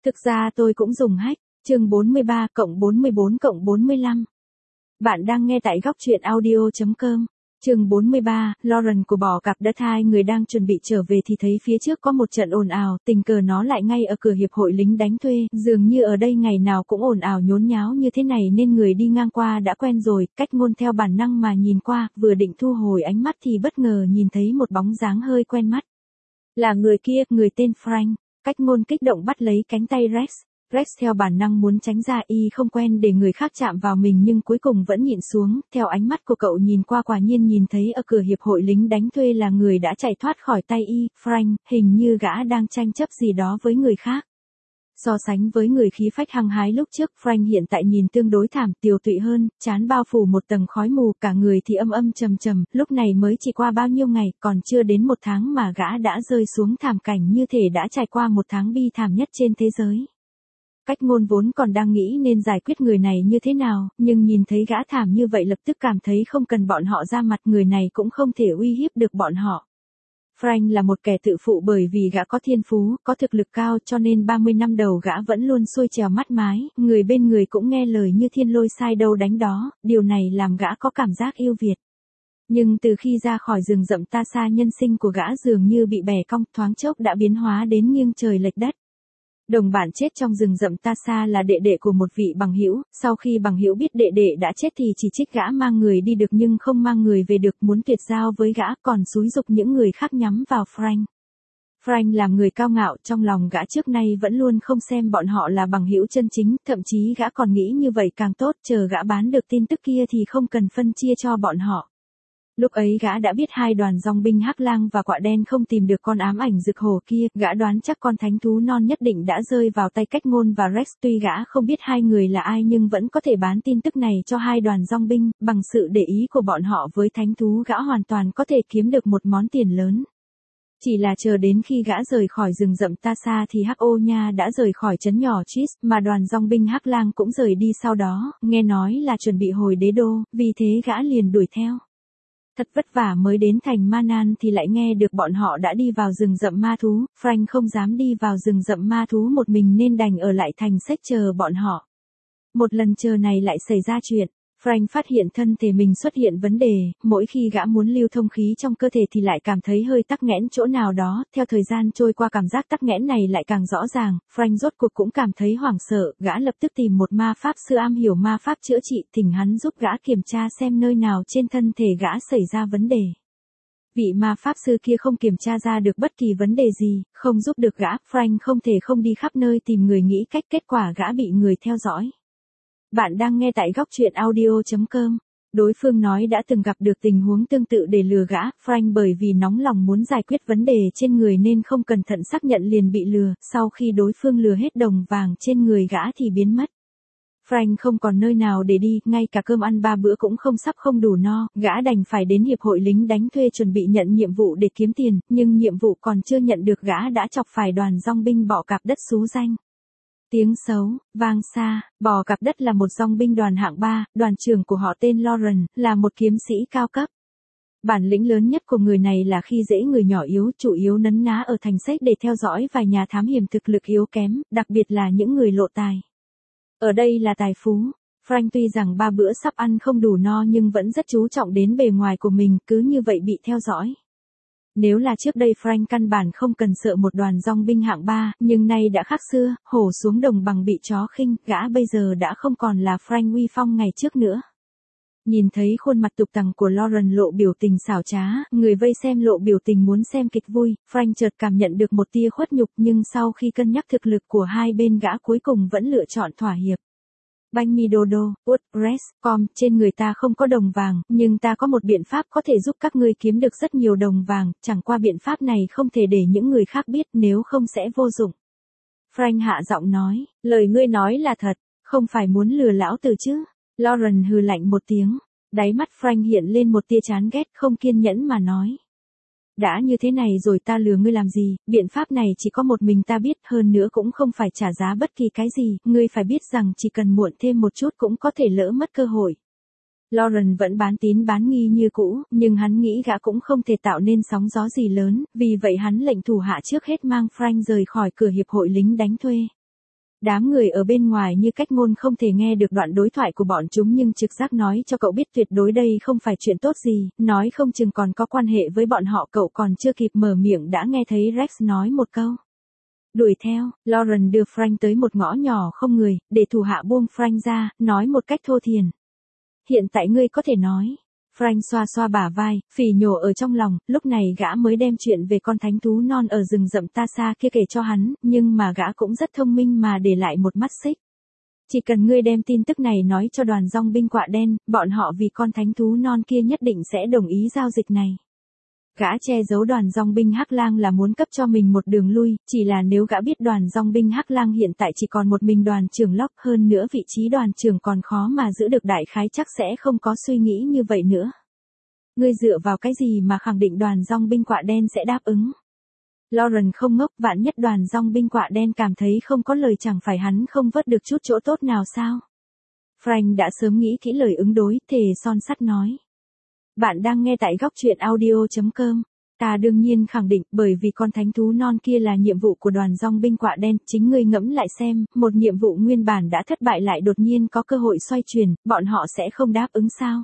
Thực ra tôi cũng dùng hack. Chương 43 cộng 44 cộng 45. Bạn đang nghe tại góc truyện audio.com. Chương 43, Lauren của bò cặp đất. Hai người đang chuẩn bị trở về thì thấy phía trước có một trận ồn ào, tình cờ nó lại ngay ở cửa hiệp hội lính đánh thuê, dường như ở đây ngày nào cũng ồn ào nhốn nháo như thế này nên người đi ngang qua đã quen rồi, cách ngôn theo bản năng mà nhìn qua, vừa định thu hồi ánh mắt thì bất ngờ nhìn thấy một bóng dáng hơi quen mắt. Là người kia, người tên Frank. Cách ngôn kích động bắt lấy cánh tay Rex. Rex theo bản năng muốn tránh ra, y không quen để người khác chạm vào mình nhưng cuối cùng vẫn nhịn xuống, theo ánh mắt của cậu nhìn qua quả nhiên nhìn thấy ở cửa hiệp hội lính đánh thuê là người đã chạy thoát khỏi tay y, Frank, hình như gã đang tranh chấp gì đó với người khác. So sánh với người khí phách hăng hái lúc trước, Frank hiện tại nhìn tương đối thảm, tiều tụy hơn, trán bao phủ một tầng khói mù, cả người thì âm âm trầm trầm, lúc này mới chỉ qua bao nhiêu ngày, còn chưa đến một tháng mà gã đã rơi xuống thảm cảnh như thể đã trải qua một tháng bi thảm nhất trên thế giới. Cách ngôn vốn còn đang nghĩ nên giải quyết người này như thế nào, nhưng nhìn thấy gã thảm như vậy lập tức cảm thấy không cần bọn họ ra mặt, người này cũng không thể uy hiếp được bọn họ. Frank là một kẻ tự phụ bởi vì gã có thiên phú, có thực lực cao cho nên 30 năm đầu gã vẫn luôn xuôi trèo mắt mái, người bên người cũng nghe lời như thiên lôi sai đâu đánh đó, điều này làm gã có cảm giác yêu Việt. Nhưng từ khi ra khỏi rừng rậm ta xa, nhân sinh của gã dường như bị bẻ cong, thoáng chốc đã biến hóa đến nghiêng trời lệch đất. Đồng bạn chết trong rừng rậm ta xa là đệ đệ của một vị bằng hữu, sau khi bằng hữu biết đệ đệ đã chết thì chỉ trích gã mang người đi được nhưng không mang người về được, muốn tuyệt giao với gã, còn xúi giục những người khác nhắm vào Frank. Frank làm người cao ngạo, trong lòng gã trước nay vẫn luôn không xem bọn họ là bằng hữu chân chính, thậm chí gã còn nghĩ như vậy càng tốt, chờ gã bán được tin tức kia thì không cần phân chia cho bọn họ. Lúc ấy gã đã biết hai đoàn dòng binh Hắc Lang và Quạ Đen không tìm được con ám ảnh rực hổ kia, gã đoán chắc con thánh thú non nhất định đã rơi vào tay Cách Ngôn và Rex, tuy gã không biết hai người là ai nhưng vẫn có thể bán tin tức này cho hai đoàn dòng binh, bằng sự để ý của bọn họ với thánh thú gã hoàn toàn có thể kiếm được một món tiền lớn. Chỉ là chờ đến khi gã rời khỏi rừng rậm ta xa thì Hắc Ô Nha đã rời khỏi trấn nhỏ Chis, mà đoàn dòng binh Hắc Lang cũng rời đi sau đó, nghe nói là chuẩn bị hồi đế đô, vì thế gã liền đuổi theo. Thật vất vả mới đến thành Manan thì lại nghe được bọn họ đã đi vào rừng rậm ma thú, Frank không dám đi vào rừng rậm ma thú một mình nên đành ở lại thành sách chờ bọn họ. Một lần chờ này lại xảy ra chuyện, Frank phát hiện thân thể mình xuất hiện vấn đề, mỗi khi gã muốn lưu thông khí trong cơ thể thì lại cảm thấy hơi tắc nghẽn chỗ nào đó, theo thời gian trôi qua cảm giác tắc nghẽn này lại càng rõ ràng, Frank rốt cuộc cũng cảm thấy hoảng sợ, gã lập tức tìm một ma pháp sư am hiểu ma pháp chữa trị, thỉnh hắn giúp gã kiểm tra xem nơi nào trên thân thể gã xảy ra vấn đề. Vị ma pháp sư kia không kiểm tra ra được bất kỳ vấn đề gì, không giúp được gã, Frank không thể không đi khắp nơi tìm người nghĩ cách, kết quả gã bị người theo dõi. Bạn đang nghe tại góc truyện audio.com. Đối phương nói đã từng gặp được tình huống tương tự để lừa gã, Frank bởi vì nóng lòng muốn giải quyết vấn đề trên người nên không cẩn thận xác nhận liền bị lừa, sau khi đối phương lừa hết đồng vàng trên người gã thì biến mất. Frank không còn nơi nào để đi, ngay cả cơm ăn 3 bữa cũng sắp không đủ no, gã đành phải đến hiệp hội lính đánh thuê chuẩn bị nhận nhiệm vụ để kiếm tiền, nhưng nhiệm vụ còn chưa nhận được gã đã chọc phải đoàn dòng binh bọ cạp đất xú danh. Tiếng xấu, vang xa, bò cạp đất là một dòng binh đoàn hạng 3, đoàn trưởng của họ tên Lauren, là một kiếm sĩ cao cấp. Bản lĩnh lớn nhất của người này là khi dễ người nhỏ yếu, chủ yếu nấn ná ở thành sách để theo dõi vài nhà thám hiểm thực lực yếu kém, đặc biệt là những người lộ tài. Ở đây là tài phú. Frank tuy rằng 3 bữa sắp ăn không đủ no nhưng vẫn rất chú trọng đến bề ngoài của mình, cứ như vậy bị theo dõi. Nếu là trước đây Frank căn bản không cần sợ một đoàn dòng binh hạng 3, nhưng nay đã khác xưa, hổ xuống đồng bằng bị chó khinh, gã bây giờ đã không còn là Frank uy phong ngày trước nữa. Nhìn thấy khuôn mặt tục tằng của Lauren lộ biểu tình xảo trá, người vây xem lộ biểu tình muốn xem kịch vui, Frank chợt cảm nhận được một tia khuất nhục nhưng sau khi cân nhắc thực lực của hai bên gã cuối cùng vẫn lựa chọn thỏa hiệp. Banh mi dodo, Rex.com, trên người ta không có đồng vàng, nhưng ta có một biện pháp có thể giúp các ngươi kiếm được rất nhiều đồng vàng, chẳng qua biện pháp này không thể để những người khác biết nếu không sẽ vô dụng. Frank hạ giọng nói, lời ngươi nói là thật, không phải muốn lừa lão tử chứ. Lauren hừ lạnh một tiếng, đáy mắt Frank hiện lên một tia chán ghét, không kiên nhẫn mà nói. Đã như thế này rồi ta lừa ngươi làm gì, biện pháp này chỉ có một mình ta biết, hơn nữa cũng không phải trả giá bất kỳ cái gì, ngươi phải biết rằng chỉ cần muộn thêm một chút cũng có thể lỡ mất cơ hội. Lauren vẫn bán tín bán nghi như cũ, nhưng hắn nghĩ gã cũng không thể tạo nên sóng gió gì lớn, vì vậy hắn lệnh thủ hạ trước hết mang Frank rời khỏi cửa hiệp hội lính đánh thuê. Đám người ở bên ngoài như cách ngôn không thể nghe được đoạn đối thoại của bọn chúng nhưng trực giác nói cho cậu biết tuyệt đối đây không phải chuyện tốt gì, nói không chừng còn có quan hệ với bọn họ. Cậu còn chưa kịp mở miệng đã nghe thấy Rex nói một câu. Đuổi theo, Lauren đưa Frank tới một ngõ nhỏ không người, để thủ hạ buông Frank ra, nói một cách thô thiển. Hiện tại ngươi có thể nói. Frank xoa xoa bả vai, phỉ nhổ ở trong lòng, lúc này gã mới đem chuyện về con thánh thú non ở rừng rậm ta xa kia kể cho hắn, nhưng mà gã cũng rất thông minh mà để lại một mắt xích. Chỉ cần ngươi đem tin tức này nói cho đoàn dòng binh quạ đen, bọn họ vì con thánh thú non kia nhất định sẽ đồng ý giao dịch này. Gã che giấu đoàn dòng binh Hắc Lang là muốn cấp cho mình một đường lui, chỉ là nếu gã biết đoàn dòng binh Hắc Lang hiện tại chỉ còn một mình đoàn trưởng Locke, hơn nữa vị trí đoàn trưởng còn khó mà giữ được, đại khái chắc sẽ không có suy nghĩ như vậy nữa. Ngươi dựa vào cái gì mà khẳng định đoàn dòng binh quạ đen sẽ đáp ứng? Lauren không ngốc, vạn nhất đoàn dòng binh quạ đen cảm thấy không có lời chẳng phải hắn không vớt được chút chỗ tốt nào sao? Frank đã sớm nghĩ kỹ lời ứng đối, thề son sắt nói. Bạn đang nghe tại góc truyện audio.com. Ta đương nhiên khẳng định, bởi vì con thánh thú non kia là nhiệm vụ của đoàn dòng binh quạ đen, chính ngươi ngẫm lại xem, một nhiệm vụ nguyên bản đã thất bại lại đột nhiên có cơ hội xoay chuyển, bọn họ sẽ không đáp ứng sao?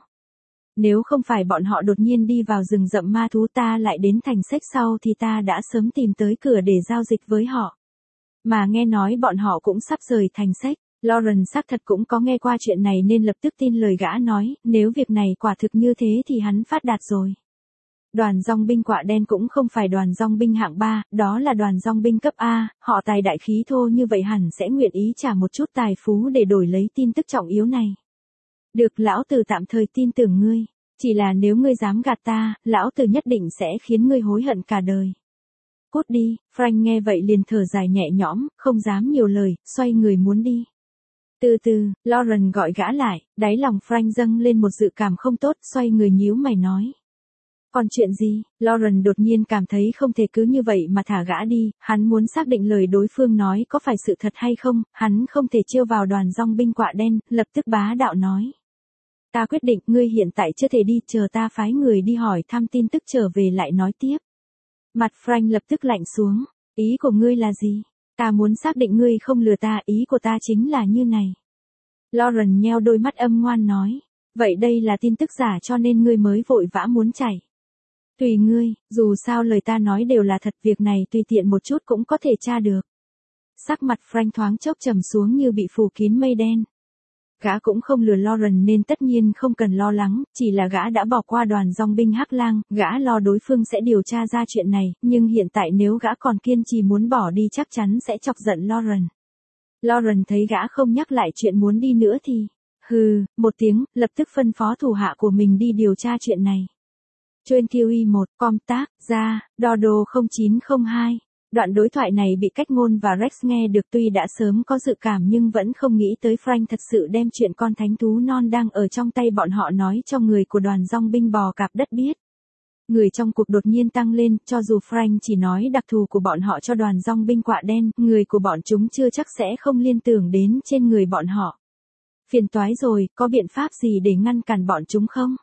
Nếu không phải bọn họ đột nhiên đi vào rừng rậm ma thú ta lại đến thành sách sau thì ta đã sớm tìm tới cửa để giao dịch với họ. Mà nghe nói bọn họ cũng sắp rời thành sách. Lauren xác thật cũng có nghe qua chuyện này nên lập tức tin lời gã nói, nếu việc này quả thực như thế thì hắn phát đạt rồi. Đoàn dòng binh quạ đen cũng không phải đoàn dòng binh hạng 3, đó là đoàn dòng binh cấp A, họ tài đại khí thô như vậy hẳn sẽ nguyện ý trả một chút tài phú để đổi lấy tin tức trọng yếu này. Được, lão tử tạm thời tin tưởng ngươi, chỉ là nếu ngươi dám gạt ta, lão tử nhất định sẽ khiến ngươi hối hận cả đời. Cút đi, Frank nghe vậy liền thở dài nhẹ nhõm, không dám nhiều lời, xoay người muốn đi. Từ từ, Lauren gọi gã lại, đáy lòng Frank dâng lên một dự cảm không tốt, xoay người nhíu mày nói. Còn chuyện gì? Lauren đột nhiên cảm thấy không thể cứ như vậy mà thả gã đi, hắn muốn xác định lời đối phương nói có phải sự thật hay không, hắn không thể trêu vào đoàn dòng binh quạ đen, lập tức bá đạo nói. Ta quyết định, ngươi hiện tại chưa thể đi, chờ ta phái người đi hỏi thăm tin tức trở về lại nói tiếp. Mặt Frank lập tức lạnh xuống, ý của ngươi là gì? Ta muốn xác định ngươi không lừa ta, ý của ta chính là như này. Lauren nheo đôi mắt âm ngoan nói, vậy đây là tin tức giả cho nên ngươi mới vội vã muốn chạy. Tùy ngươi, dù sao lời ta nói đều là thật, việc này tùy tiện một chút cũng có thể tra được. Sắc mặt Frank thoáng chốc trầm xuống như bị phủ kín mây đen. Gã cũng không lừa Lauren nên tất nhiên không cần lo lắng, chỉ là gã đã bỏ qua đoàn dòng binh Hắc Lang, gã lo đối phương sẽ điều tra ra chuyện này, nhưng hiện tại nếu gã còn kiên trì muốn bỏ đi chắc chắn sẽ chọc giận Lauren. Lauren thấy gã không nhắc lại chuyện muốn đi nữa thì, hừ, một tiếng, lập tức phân phó thủ hạ của mình đi điều tra chuyện này. Chuyên QE1, com tác, ra, Dodo 0902. Đoạn đối thoại này bị cách ngôn và Rex nghe được, tuy đã sớm có dự cảm nhưng vẫn không nghĩ tới Frank thật sự đem chuyện con thánh thú non đang ở trong tay bọn họ nói cho người của đoàn dòng binh bò cạp đất biết. Người trong cuộc đột nhiên tăng lên, cho dù Frank chỉ nói đặc thù của bọn họ cho đoàn dòng binh quạ đen, người của bọn chúng chưa chắc sẽ không liên tưởng đến trên người bọn họ. Phiền toái rồi, có biện pháp gì để ngăn cản bọn chúng không?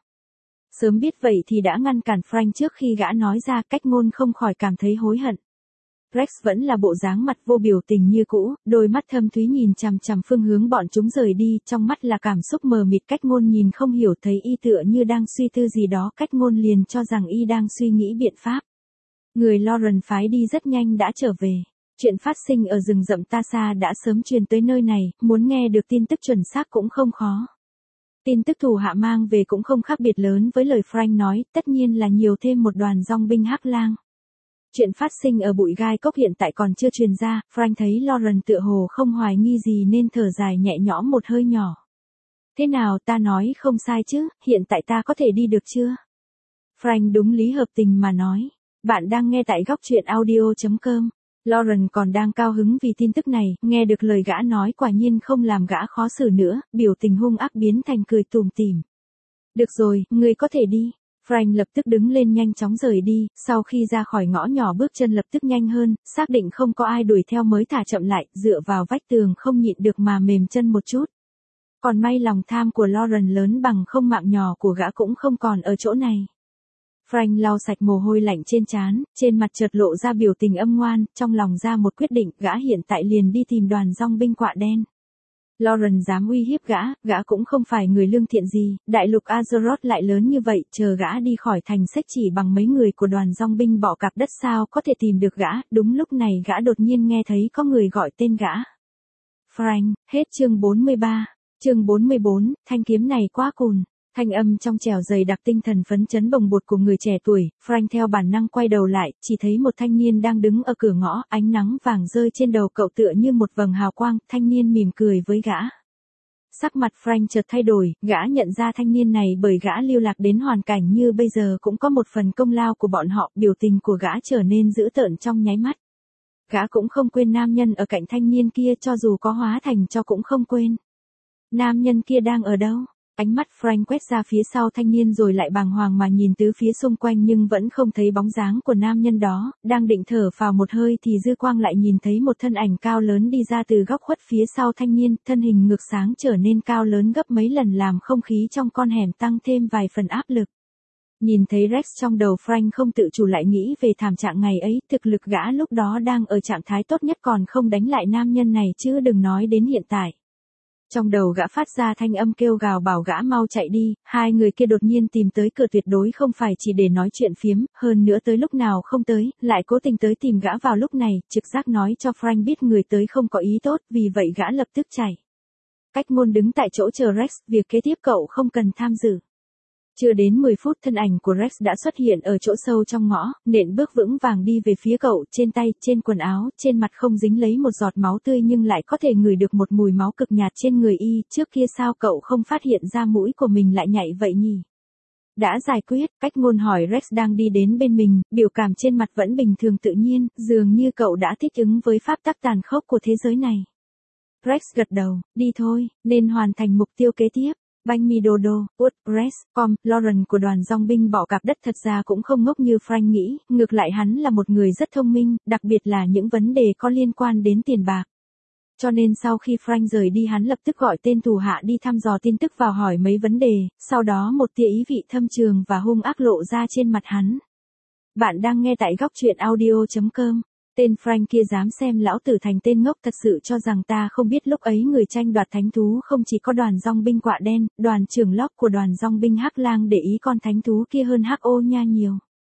Sớm biết vậy thì đã ngăn cản Frank trước khi gã nói ra, cách ngôn không khỏi cảm thấy hối hận. Rex vẫn là bộ dáng mặt vô biểu tình như cũ, đôi mắt thâm thúy nhìn chằm chằm phương hướng bọn chúng rời đi, trong mắt là cảm xúc mờ mịt. Cách ngôn nhìn không hiểu, thấy y tựa như đang suy tư gì đó, cách ngôn liền cho rằng y đang suy nghĩ biện pháp. Người Lauren phái đi rất nhanh đã trở về. Chuyện phát sinh ở rừng rậm ta xa đã sớm truyền tới nơi này, muốn nghe được tin tức chuẩn xác cũng không khó. Tin tức thủ hạ mang về cũng không khác biệt lớn với lời Frank nói, tất nhiên là nhiều thêm một đoàn dòng binh Hắc Lang. Chuyện phát sinh ở bụi gai cốc hiện tại còn chưa truyền ra, Frank thấy Lauren tựa hồ không hoài nghi gì nên thở dài nhẹ nhõm một hơi nhỏ. Thế nào, ta nói không sai chứ, hiện tại ta có thể đi được chưa? Frank đúng lý hợp tình mà nói. Bạn đang nghe tại góc truyện audio.com. Lauren còn đang cao hứng vì tin tức này, nghe được lời gã nói quả nhiên không làm gã khó xử nữa, biểu tình hung ác biến thành cười tủm tỉm. Được rồi, ngươi có thể đi. Frank lập tức đứng lên nhanh chóng rời đi, sau khi ra khỏi ngõ nhỏ bước chân lập tức nhanh hơn, xác định không có ai đuổi theo mới thả chậm lại, dựa vào vách tường không nhịn được mà mềm chân một chút. Còn may lòng tham của Lauren lớn bằng không, mạng nhỏ của gã cũng không còn ở chỗ này. Frank lau sạch mồ hôi lạnh trên trán, trên mặt chợt lộ ra biểu tình âm ngoan, trong lòng ra một quyết định, gã hiện tại liền đi tìm đoàn dong binh quạ đen. Lauren dám uy hiếp gã cũng không phải người lương thiện gì, đại lục Azeroth lại lớn như vậy, chờ gã đi khỏi thành sách chỉ bằng mấy người của đoàn dong binh bọ cạp đất sao có thể tìm được gã, đúng lúc này gã đột nhiên nghe thấy có người gọi tên gã. Frank, hết chương 43, chương 44, thanh kiếm này quá cùn. Thanh âm trong trẻo dày đặc tinh thần phấn chấn bồng bột của người trẻ tuổi, Frank theo bản năng quay đầu lại, chỉ thấy một thanh niên đang đứng ở cửa ngõ, ánh nắng vàng rơi trên đầu cậu tựa như một vầng hào quang, thanh niên mỉm cười với gã. Sắc mặt Frank chợt thay đổi, gã nhận ra thanh niên này bởi gã lưu lạc đến hoàn cảnh như bây giờ cũng có một phần công lao của bọn họ, biểu tình của gã trở nên dữ tợn trong nháy mắt. Gã cũng không quên nam nhân ở cạnh thanh niên kia, cho dù có hóa thành cho cũng không quên. Nam nhân kia đang ở đâu? Ánh mắt Frank quét ra phía sau thanh niên rồi lại bàng hoàng mà nhìn tứ phía xung quanh nhưng vẫn không thấy bóng dáng của nam nhân đó, đang định thở phào một hơi thì dư quang lại nhìn thấy một thân ảnh cao lớn đi ra từ góc khuất phía sau thanh niên, thân hình ngược sáng trở nên cao lớn gấp mấy lần làm không khí trong con hẻm tăng thêm vài phần áp lực. Nhìn thấy Rex trong đầu Frank không tự chủ lại nghĩ về thảm trạng ngày ấy, thực lực gã lúc đó đang ở trạng thái tốt nhất còn không đánh lại nam nhân này chứ đừng nói đến hiện tại. Trong đầu gã phát ra thanh âm kêu gào bảo gã mau chạy đi, hai người kia đột nhiên tìm tới cửa tuyệt đối không phải chỉ để nói chuyện phiếm, hơn nữa tới lúc nào không tới, lại cố tình tới tìm gã vào lúc này, trực giác nói cho Frank biết người tới không có ý tốt, vì vậy gã lập tức chạy. Cách ngôn đứng tại chỗ chờ Rex, việc kế tiếp cậu không cần tham dự. Chưa đến 10 phút thân ảnh của Rex đã xuất hiện ở chỗ sâu trong ngõ, nện bước vững vàng đi về phía cậu, trên tay, trên quần áo, trên mặt không dính lấy một giọt máu tươi nhưng lại có thể ngửi được một mùi máu cực nhạt trên người y, trước kia sao cậu không phát hiện ra mũi của mình lại nhạy vậy nhỉ? Đã giải quyết, cách ngôn hỏi Rex đang đi đến bên mình, biểu cảm trên mặt vẫn bình thường tự nhiên, dường như cậu đã thích ứng với pháp tắc tàn khốc của thế giới này. Rex gật đầu, đi thôi, nên hoàn thành mục tiêu kế tiếp. Banh mi đô đô, út, Rex, Lauren của đoàn dong binh bọ cạp đất thật ra cũng không ngốc như Frank nghĩ, ngược lại hắn là một người rất thông minh, đặc biệt là những vấn đề có liên quan đến tiền bạc. Cho nên sau khi Frank rời đi hắn lập tức gọi tên thủ hạ đi thăm dò tin tức vào hỏi mấy vấn đề, sau đó một tia ý vị thâm trường và hung ác lộ ra trên mặt hắn. Bạn đang nghe tại góc truyện audio.com. Tên Frank kia dám xem lão tử thành tên ngốc, thật sự cho rằng ta không biết lúc ấy người tranh đoạt thánh thú không chỉ có đoàn dong binh quạ đen, đoàn trưởng lóc của đoàn dong binh hắc lang để ý con thánh thú kia hơn hắc ô nha nhiều.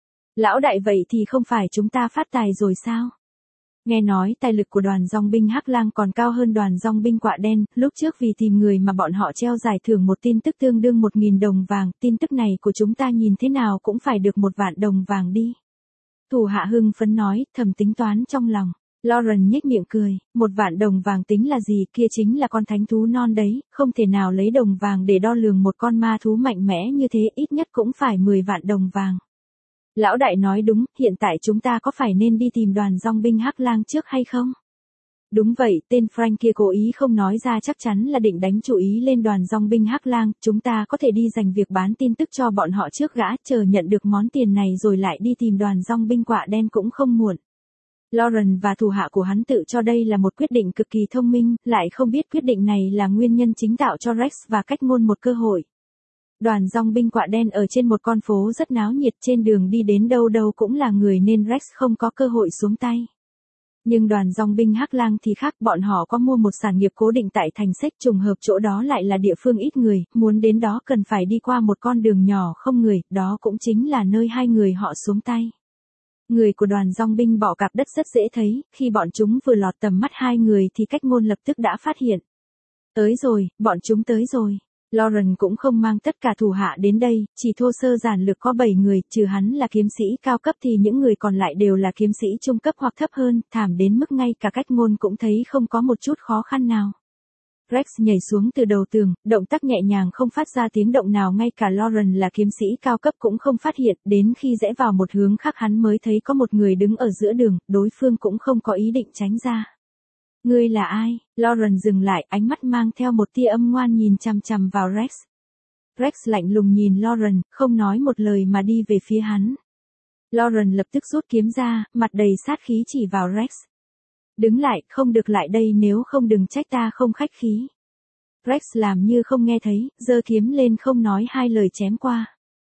Lão đại vậy thì không phải chúng ta phát tài rồi sao? Nghe nói tài lực của đoàn dong binh hắc lang còn cao hơn đoàn dong binh quạ đen, lúc trước vì tìm người mà bọn họ treo giải thưởng một tin tức tương đương 1.000 đồng vàng, tin tức này của chúng ta nhìn thế nào cũng phải được 1 vạn đồng vàng đi. Thủ hạ hưng phấn nói, thầm tính toán trong lòng. Lauren nhếch miệng cười, 1 vạn đồng vàng tính là gì, kia chính là con thánh thú non đấy, không thể nào lấy đồng vàng để đo lường một con ma thú mạnh mẽ như thế, ít nhất cũng phải 10 vạn đồng vàng. Lão đại nói đúng, hiện tại chúng ta có phải nên đi tìm đoàn dong binh hắc lang trước hay không? Đúng vậy, tên Frank kia cố ý không nói ra chắc chắn là định đánh chú ý lên đoàn dong binh hắc lang, chúng ta có thể đi dành việc bán tin tức cho bọn họ trước gã, chờ nhận được món tiền này rồi lại đi tìm đoàn dong binh quạ đen cũng không muộn. Lauren và thủ hạ của hắn tự cho đây là một quyết định cực kỳ thông minh, lại không biết quyết định này là nguyên nhân chính tạo cho Rex và cách ngôn một cơ hội. Đoàn dong binh quạ đen ở trên một con phố rất náo nhiệt, trên đường đi đến đâu đâu cũng là người nên Rex không có cơ hội xuống tay. Nhưng đoàn dong binh hắc lang thì khác, bọn họ có mua một sản nghiệp cố định tại thành sách, trùng hợp chỗ đó lại là địa phương ít người, muốn đến đó cần phải đi qua một con đường nhỏ không người, đó cũng chính là nơi hai người họ xuống tay. Người của đoàn dong binh bọ cạp đất rất dễ thấy, khi bọn chúng vừa lọt tầm mắt hai người thì cách ngôn lập tức đã phát hiện. Tới rồi, bọn chúng tới rồi. Lauren cũng không mang tất cả thủ hạ đến đây, chỉ thô sơ giản lược có 7 người, trừ hắn là kiếm sĩ cao cấp thì những người còn lại đều là kiếm sĩ trung cấp hoặc thấp hơn, thảm đến mức ngay cả cách ngôn cũng thấy không có một chút khó khăn nào. Rex nhảy xuống từ đầu tường, động tác nhẹ nhàng không phát ra tiếng động nào, ngay cả Lauren là kiếm sĩ cao cấp cũng không phát hiện, đến khi rẽ vào một hướng khác hắn mới thấy có một người đứng ở giữa đường, đối phương cũng không có ý định tránh ra. Ngươi là ai? Lauren dừng lại, ánh mắt mang theo một tia âm ngoan nhìn chằm chằm vào Rex. Rex lạnh lùng nhìn Lauren, không nói một lời mà đi về phía hắn. Lauren lập tức rút kiếm ra, mặt đầy sát khí chỉ vào Rex. Đứng lại, không được lại đây, nếu không đừng trách ta không khách khí. Rex làm như không nghe thấy, giơ kiếm lên không nói hai lời chém qua.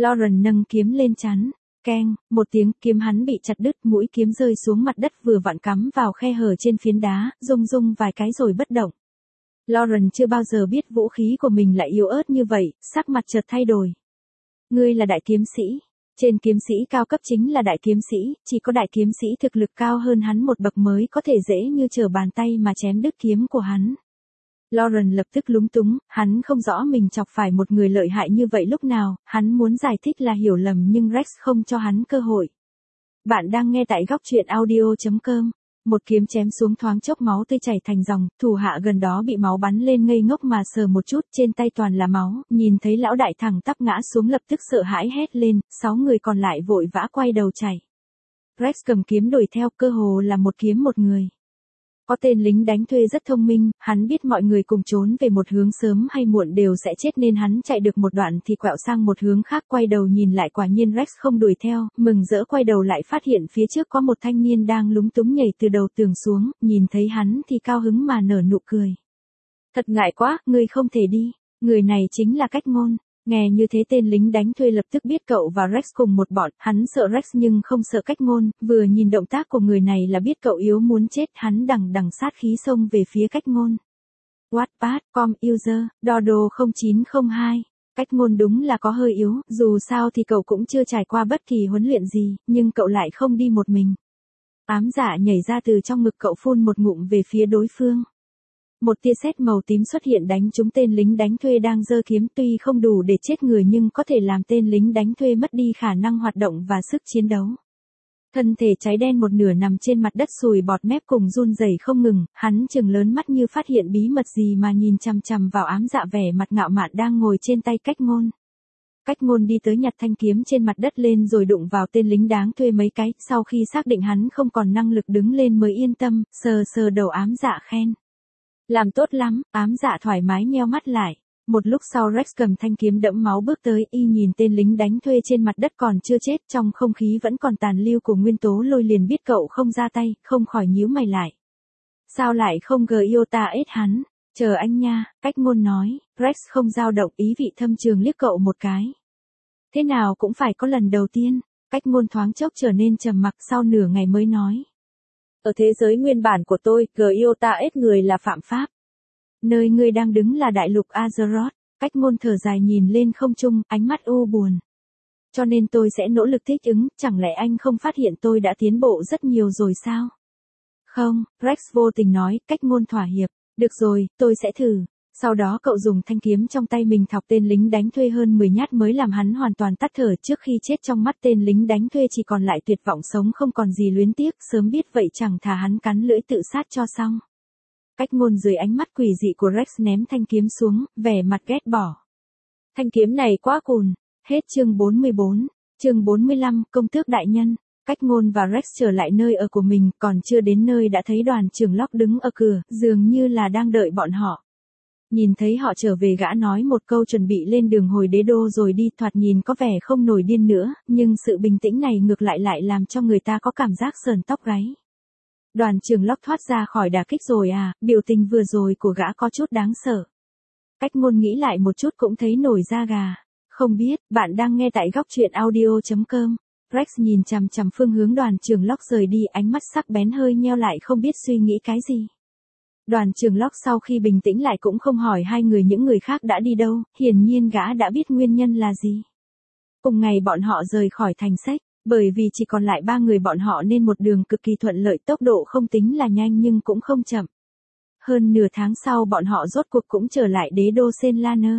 Lauren nâng kiếm lên chắn. Keng, một tiếng, kiếm hắn bị chặt đứt, mũi kiếm rơi xuống mặt đất vừa vặn cắm vào khe hở trên phiến đá, rung rung vài cái rồi bất động. Lauren chưa bao giờ biết vũ khí của mình lại yếu ớt như vậy, sắc mặt chợt thay đổi. Ngươi là đại kiếm sĩ. Trên kiếm sĩ cao cấp chính là đại kiếm sĩ, chỉ có đại kiếm sĩ thực lực cao hơn hắn một bậc mới có thể dễ như trở bàn tay mà chém đứt kiếm của hắn. Lauren lập tức lúng túng, hắn không rõ mình chọc phải một người lợi hại như vậy lúc nào, hắn muốn giải thích là hiểu lầm nhưng Rex không cho hắn cơ hội. Bạn đang nghe tại góc truyện audio.com. Một kiếm chém xuống thoáng chốc máu tươi chảy thành dòng, thủ hạ gần đó bị máu bắn lên ngây ngốc mà sờ một chút, trên tay toàn là máu, nhìn thấy lão đại thẳng tắp ngã xuống lập tức sợ hãi hét lên, 6 người còn lại vội vã quay đầu chạy. Rex cầm kiếm đuổi theo, cơ hồ là một kiếm một người. Có tên lính đánh thuê rất thông minh, hắn biết mọi người cùng trốn về một hướng sớm hay muộn đều sẽ chết nên hắn chạy được một đoạn thì quẹo sang một hướng khác, quay đầu nhìn lại quả nhiên Rex không đuổi theo, mừng rỡ quay đầu lại phát hiện phía trước có một thanh niên đang lúng túng nhảy từ đầu tường xuống, nhìn thấy hắn thì cao hứng mà nở nụ cười. Thật ngại quá, ngươi không thể đi, người này chính là Cách Ngôn. Nghe như thế tên lính đánh thuê lập tức biết cậu và Rex cùng một bọn, hắn sợ Rex nhưng không sợ Cách Ngôn, vừa nhìn động tác của người này là biết cậu yếu muốn chết, hắn đằng đằng sát khí xông về phía Cách Ngôn. Wattpad, com user, Dodo 0902. Cách Ngôn đúng là có hơi yếu, dù sao thì cậu cũng chưa trải qua bất kỳ huấn luyện gì, nhưng cậu lại không đi một mình. Ám dạ nhảy ra từ trong ngực cậu phun một ngụm về phía đối phương. Một tia sét màu tím xuất hiện đánh trúng tên lính đánh thuê đang giơ kiếm, tuy không đủ để chết người nhưng có thể làm tên lính đánh thuê mất đi khả năng hoạt động và sức chiến đấu. Thân thể cháy đen một nửa nằm trên mặt đất sùi bọt mép cùng run rẩy không ngừng, hắn trừng lớn mắt như phát hiện bí mật gì mà nhìn chằm chằm vào ám dạ vẻ mặt ngạo mạn đang ngồi trên tay Cách Ngôn. Cách Ngôn đi tới nhặt thanh kiếm trên mặt đất lên rồi đụng vào tên lính đáng thuê mấy cái, sau khi xác định hắn không còn năng lực đứng lên mới yên tâm, sờ sờ đầu ám dạ khen. Làm tốt lắm, ám dạ thoải mái nheo mắt lại. Một lúc sau Rex cầm thanh kiếm đẫm máu bước tới, y nhìn tên lính đánh thuê trên mặt đất còn chưa chết, trong không khí vẫn còn tàn lưu của nguyên tố lôi liền biết cậu không ra tay, không khỏi nhíu mày lại. Sao lại không Giota ết hắn? Chờ anh nha, Cách Ngôn nói. Rex không dao động, ý vị thâm trường liếc cậu một cái. Thế nào cũng phải có lần đầu tiên. Cách Ngôn thoáng chốc trở nên trầm mặc, sau nửa ngày mới nói. Ở thế giới nguyên bản của tôi, Giota ết người là phạm pháp. Nơi ngươi đang đứng là đại lục Azeroth. Cách Ngôn thở dài nhìn lên không trung, ánh mắt u buồn. Cho nên tôi sẽ nỗ lực thích ứng, chẳng lẽ anh không phát hiện tôi đã tiến bộ rất nhiều rồi sao? Không, Rex vô tình nói. Cách Ngôn thỏa hiệp. Được rồi, tôi sẽ thử. Sau đó cậu dùng thanh kiếm trong tay mình thọc tên lính đánh thuê hơn 10 nhát mới làm hắn hoàn toàn tắt thở, trước khi chết trong mắt tên lính đánh thuê chỉ còn lại tuyệt vọng sống không còn gì luyến tiếc, sớm biết vậy chẳng thà hắn cắn lưỡi tự sát cho xong. Cách Ngôn dưới ánh mắt quỷ dị của Rex ném thanh kiếm xuống, vẻ mặt ghét bỏ. Thanh kiếm này quá cùn. Hết chương 44. Chương 45, công tước đại nhân. Cách Ngôn và Rex trở lại nơi ở của mình, còn chưa đến nơi đã thấy đoàn trưởng Locke đứng ở cửa, dường như là đang đợi bọn họ. Nhìn thấy họ trở về, gã nói một câu chuẩn bị lên đường hồi đế đô rồi đi, thoạt nhìn có vẻ không nổi điên nữa, nhưng sự bình tĩnh này ngược lại làm cho người ta có cảm giác sờn tóc gáy. Đoàn trưởng Locke thoát ra khỏi đả kích rồi à, biểu tình vừa rồi của gã có chút đáng sợ. Cách Ngôn nghĩ lại một chút cũng thấy nổi da gà. Không biết, bạn đang nghe tại góc truyện audio.com. Rex nhìn chằm chằm phương hướng đoàn trưởng Locke rời đi, ánh mắt sắc bén hơi nheo lại không biết suy nghĩ cái gì. Đoàn trưởng Locke sau khi bình tĩnh lại cũng không hỏi hai người những người khác đã đi đâu, hiển nhiên gã đã biết nguyên nhân là gì. Cùng ngày bọn họ rời khỏi thành sách, bởi vì chỉ còn lại 3 người bọn họ nên một đường cực kỳ thuận lợi, tốc độ không tính là nhanh nhưng cũng không chậm. Hơn nửa tháng sau bọn họ rốt cuộc cũng trở lại đế đô Senlaner.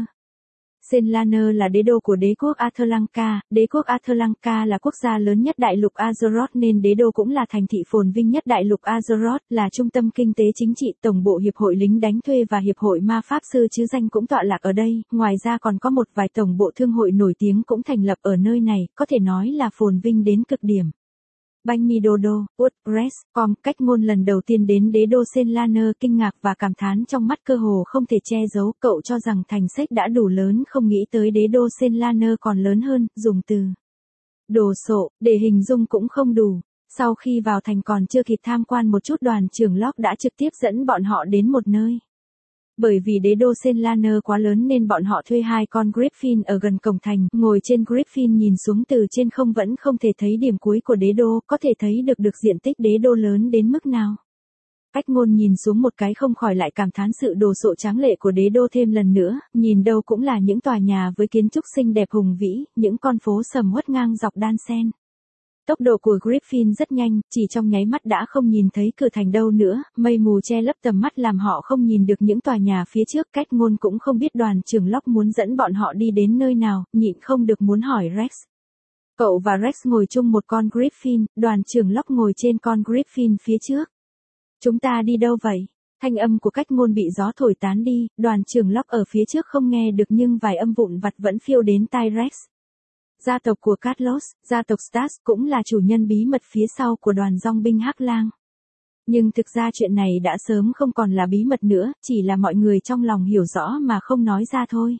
Senlaner là đế đô của đế quốc Athlanka, đế quốc Athlanka là quốc gia lớn nhất đại lục Azeroth nên đế đô cũng là thành thị phồn vinh nhất đại lục Azeroth, là trung tâm kinh tế chính trị, tổng bộ hiệp hội lính đánh thuê và hiệp hội ma pháp sư chứ danh cũng tọa lạc ở đây, ngoài ra còn có một vài tổng bộ thương hội nổi tiếng cũng thành lập ở nơi này, có thể nói là phồn vinh đến cực điểm. Banh mi Dodo, WordPress.com, Cách Ngôn lần đầu tiên đến đế đô Senlaner kinh ngạc và cảm thán trong mắt cơ hồ không thể che giấu, cậu cho rằng thành sách đã đủ lớn, không nghĩ tới đế đô Senlaner còn lớn hơn, dùng từ đồ sộ để hình dung cũng không đủ. Sau khi vào thành còn chưa kịp tham quan một chút, đoàn trưởng Locke đã trực tiếp dẫn bọn họ đến một nơi. Bởi vì đế đô Senlaner quá lớn nên bọn họ thuê 2 con Griffin ở gần cổng thành, ngồi trên Griffin nhìn xuống từ trên không vẫn không thể thấy điểm cuối của đế đô, có thể thấy được diện tích đế đô lớn đến mức nào. Cách ngôn nhìn xuống một cái không khỏi lại cảm thán sự đồ sộ tráng lệ của đế đô thêm lần nữa, nhìn đâu cũng là những tòa nhà với kiến trúc xinh đẹp hùng vĩ, những con phố sầm uất ngang dọc đan xen. Tốc độ của Griffin rất nhanh, chỉ trong nháy mắt đã không nhìn thấy cửa thành đâu nữa, mây mù che lấp tầm mắt làm họ không nhìn được những tòa nhà phía trước. Cách ngôn cũng không biết đoàn trưởng Locke muốn dẫn bọn họ đi đến nơi nào, nhịn không được muốn hỏi Rex. Cậu và Rex ngồi chung một con Griffin, đoàn trưởng Locke ngồi trên con Griffin phía trước. Chúng ta đi đâu vậy? Thanh âm của cách ngôn bị gió thổi tán đi, đoàn trưởng Locke ở phía trước không nghe được nhưng vài âm vụn vặt vẫn phiêu đến tai Rex. Gia tộc của Carlos, gia tộc Stas cũng là chủ nhân bí mật phía sau của đoàn dòng binh Hắc Lang. Nhưng thực ra chuyện này đã sớm không còn là bí mật nữa, chỉ là mọi người trong lòng hiểu rõ mà không nói ra thôi.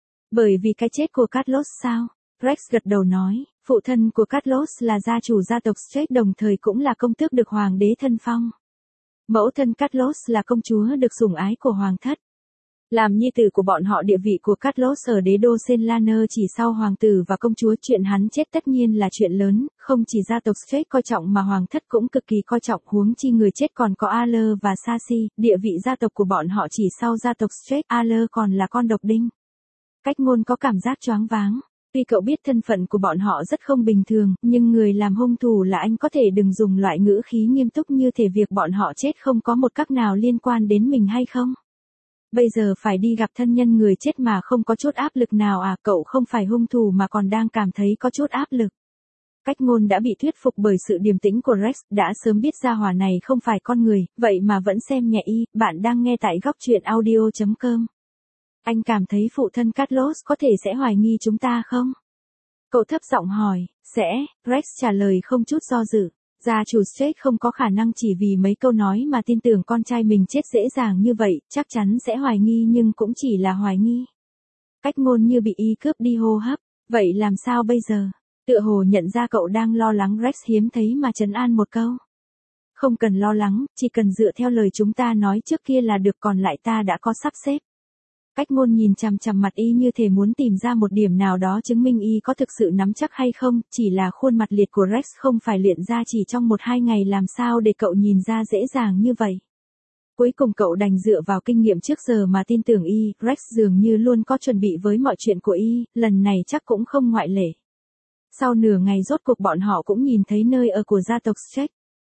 Bởi vì cái chết của Carlos sao? Rex gật đầu nói, phụ thân của Carlos là gia chủ gia tộc Straight đồng thời cũng là công tước được hoàng đế thân phong. Mẫu thân Carlos là công chúa được sủng ái của hoàng thất. Làm nhi tử của bọn họ địa vị của Carlos ở đế đô Senlaner chỉ sau hoàng tử và công chúa, chuyện hắn chết tất nhiên là chuyện lớn, không chỉ gia tộc Straight coi trọng mà hoàng thất cũng cực kỳ coi trọng, huống chi người chết còn có Aller và Sashi, địa vị gia tộc của bọn họ chỉ sau gia tộc Straight, Aller còn là con độc đinh. Cách ngôn có cảm giác choáng váng. Tuy cậu biết thân phận của bọn họ rất không bình thường, nhưng người làm hung thủ là anh, có thể đừng dùng loại ngữ khí nghiêm túc như thể việc bọn họ chết không có một cách nào liên quan đến mình hay không? Bây giờ phải đi gặp thân nhân người chết mà không có chút áp lực nào à? Cậu không phải hung thủ mà còn đang cảm thấy có chút áp lực. Cách ngôn đã bị thuyết phục bởi sự điềm tĩnh của Rex, đã sớm biết gia hỏa này không phải con người, vậy mà vẫn xem nhẹ y. Bạn đang nghe tại góc truyện audio.com. Anh cảm thấy phụ thân Carlos có thể sẽ hoài nghi chúng ta không? Cậu thấp giọng hỏi. Sẽ, Rex trả lời không chút do dự. Gia chủ Straight không có khả năng chỉ vì mấy câu nói mà tin tưởng con trai mình chết dễ dàng như vậy, chắc chắn sẽ hoài nghi nhưng cũng chỉ là hoài nghi. Cách ngôn như bị y cướp đi hô hấp, vậy làm sao bây giờ? Tựa hồ nhận ra cậu đang lo lắng, Rex hiếm thấy mà trấn an một câu. Không cần lo lắng, chỉ cần dựa theo lời chúng ta nói trước kia là được, còn lại ta đã có sắp xếp. Cách ngôn nhìn chằm chằm mặt y như thể muốn tìm ra một điểm nào đó chứng minh y có thực sự nắm chắc hay không, chỉ là khuôn mặt liệt của Rex không phải luyện ra chỉ trong 1-2 ngày, làm sao để cậu nhìn ra dễ dàng như vậy. Cuối cùng cậu đành dựa vào kinh nghiệm trước giờ mà tin tưởng y. Rex dường như luôn có chuẩn bị với mọi chuyện của y, lần này chắc cũng không ngoại lệ. Sau nửa ngày rốt cuộc bọn họ cũng nhìn thấy nơi ở của gia tộc Straight.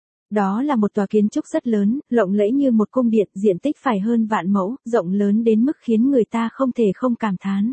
Đó là một tòa kiến trúc rất lớn, lộng lẫy như một cung điện, diện tích phải hơn vạn mẫu, rộng lớn đến mức khiến người ta không thể không cảm thán.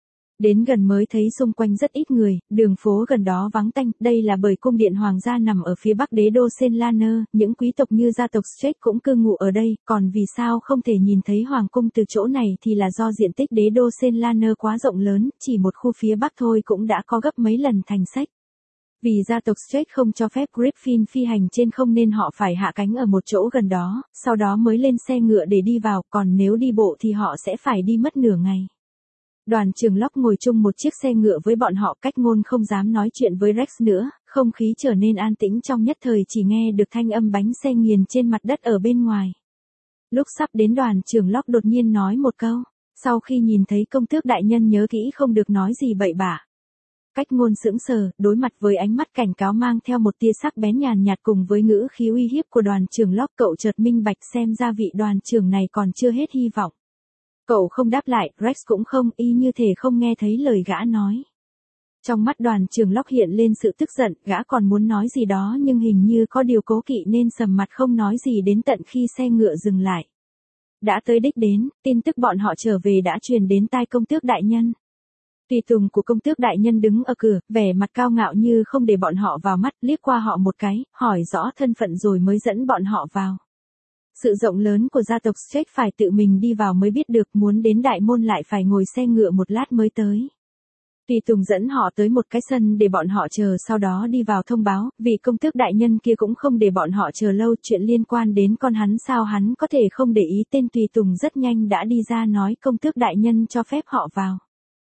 Đến gần mới thấy xung quanh rất ít người, đường phố gần đó vắng tanh, đây là bởi cung điện hoàng gia nằm ở phía bắc đế đô Senlaner, những quý tộc như gia tộc Straight cũng cư ngụ ở đây, còn vì sao không thể nhìn thấy hoàng cung từ chỗ này thì là do diện tích đế đô Senlaner quá rộng lớn, chỉ một khu phía bắc thôi cũng đã có gấp mấy lần thành sách. Vì gia tộc Straight không cho phép Griffin phi hành trên không nên họ phải hạ cánh ở một chỗ gần đó, sau đó mới lên xe ngựa để đi vào, còn nếu đi bộ thì họ sẽ phải đi mất nửa ngày. Đoàn trưởng Locke ngồi chung một chiếc xe ngựa với bọn họ, cách ngôn không dám nói chuyện với Rex nữa, không khí trở nên an tĩnh trong nhất thời, chỉ nghe được thanh âm bánh xe nghiền trên mặt đất ở bên ngoài. Lúc sắp đến đoàn trưởng Locke đột nhiên nói một câu, sau khi nhìn thấy công tước đại nhân nhớ kỹ không được nói gì bậy bạ. Cách ngôn sững sờ, đối mặt với ánh mắt cảnh cáo mang theo một tia sắc bén nhàn nhạt cùng với ngữ khí uy hiếp của đoàn trưởng Locke, cậu chợt minh bạch xem ra vị đoàn trưởng này còn chưa hết hy vọng. Cậu không đáp lại, Rex cũng không, y như thể không nghe thấy lời gã nói. Trong mắt đoàn trưởng Locke hiện lên sự tức giận, gã còn muốn nói gì đó nhưng hình như có điều cố kỵ nên sầm mặt không nói gì đến tận khi xe ngựa dừng lại. Đã tới đích đến, tin tức bọn họ trở về đã truyền đến tai công tước đại nhân. Tùy tùng của công tước đại nhân đứng ở cửa, vẻ mặt cao ngạo như không để bọn họ vào mắt, liếc qua họ một cái, hỏi rõ thân phận rồi mới dẫn bọn họ vào. Sự rộng lớn của gia tộc Straight phải tự mình đi vào mới biết được, muốn đến đại môn lại phải ngồi xe ngựa một lát mới tới. Tùy tùng dẫn họ tới một cái sân để bọn họ chờ, sau đó đi vào thông báo, vì công tước đại nhân kia cũng không để bọn họ chờ lâu, chuyện liên quan đến con hắn sao hắn có thể không để ý. Tên tùy tùng rất nhanh đã đi ra nói công tước đại nhân cho phép họ vào.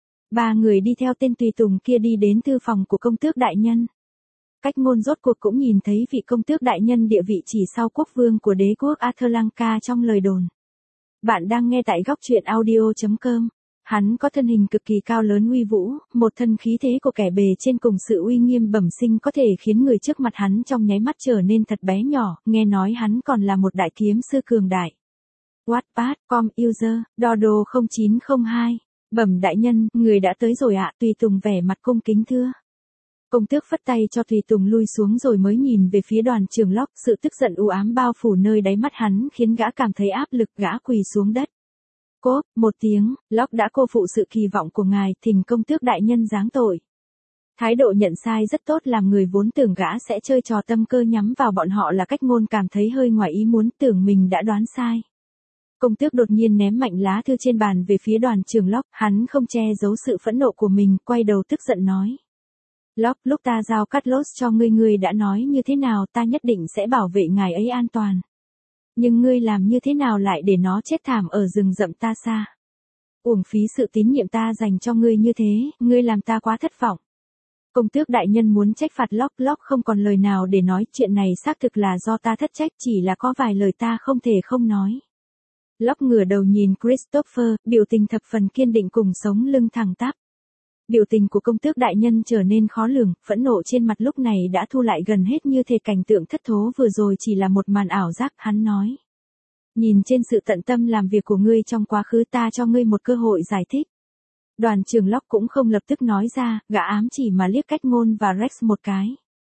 3 người đi theo tên tùy tùng kia đi đến thư phòng của công tước đại nhân. Cách ngôn rốt cuộc cũng nhìn thấy vị công tước đại nhân địa vị chỉ sau quốc vương của đế quốc Athlanka trong lời đồn. Bạn đang nghe tại góc truyện audio.com. Hắn có thân hình cực kỳ cao lớn uy vũ, một thân khí thế của kẻ bề trên cùng sự uy nghiêm bẩm sinh có thể khiến người trước mặt hắn trong nháy mắt trở nên thật bé nhỏ, nghe nói hắn còn là một đại kiếm sư cường đại. Wattpad, com, user, Dodo 0902. Bẩm đại nhân, người đã tới rồi ạ, Tùy Tùng vẻ mặt cung kính thưa. Công tước phất tay cho Tùy Tùng lui xuống rồi mới nhìn về phía Đoàn Trường Locke, sự tức giận u ám bao phủ nơi đáy mắt hắn khiến gã cảm thấy áp lực, gã quỳ xuống đất. Cốp, một tiếng, Locke đã cô phụ sự kỳ vọng của ngài, thỉnh công tước đại nhân giáng tội. Thái độ nhận sai rất tốt, làm người vốn tưởng gã sẽ chơi trò tâm cơ nhắm vào bọn họ là cách ngôn cảm thấy hơi ngoài ý muốn, tưởng mình đã đoán sai. Công tước đột nhiên ném mạnh lá thư trên bàn về phía Đoàn Trường Locke, hắn không che giấu sự phẫn nộ của mình, quay đầu tức giận nói. Locke, lúc ta giao Carlos cho ngươi đã nói như thế nào, ta nhất định sẽ bảo vệ ngài ấy an toàn. Nhưng ngươi làm như thế nào lại để nó chết thảm ở rừng rậm ta xa? Uổng phí sự tín nhiệm ta dành cho ngươi như thế, ngươi làm ta quá thất vọng. Công tước đại nhân muốn trách phạt Locke không còn lời nào để nói, chuyện này xác thực là do ta thất trách, chỉ là có vài lời ta không thể không nói. Locke ngửa đầu nhìn Christopher, biểu tình thập phần kiên định cùng sống lưng thẳng tắp. Biểu tình của công tước đại nhân trở nên khó lường, phẫn nộ trên mặt lúc này đã thu lại gần hết, như thể cảnh tượng thất thố vừa rồi chỉ là một màn ảo giác. Hắn nói. Nhìn trên sự tận tâm làm việc của ngươi trong quá khứ, ta cho ngươi một cơ hội giải thích. Đoàn Trường Locke cũng không lập tức nói ra, gã ám chỉ mà liếc cách ngôn và Rex một cái.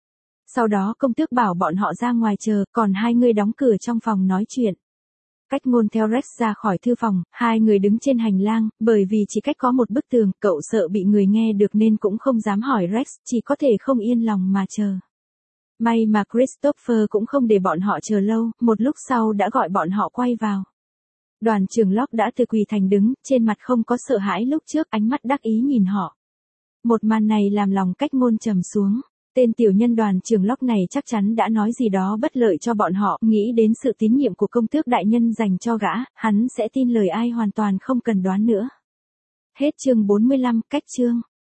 Sau đó công tước bảo bọn họ ra ngoài chờ, còn hai người đóng cửa trong phòng nói chuyện. Cách ngôn theo Rex ra khỏi thư phòng, hai người đứng trên hành lang, bởi vì chỉ cách có một bức tường, cậu sợ bị người nghe được nên cũng không dám hỏi Rex, chỉ có thể không yên lòng mà chờ. May mà Christopher cũng không để bọn họ chờ lâu, một lúc sau đã gọi bọn họ quay vào. Đoàn Trường Locke đã từ quỳ thành đứng, trên mặt không có sợ hãi lúc trước, ánh mắt đắc ý nhìn họ. Một màn này làm lòng cách ngôn trầm xuống. Tên tiểu nhân Đoàn Trường Locke này chắc chắn đã nói gì đó bất lợi cho bọn họ, nghĩ đến sự tín nhiệm của công tước đại nhân dành cho gã, hắn sẽ tin lời ai hoàn toàn không cần đoán nữa. Hết chương 45, cách chương.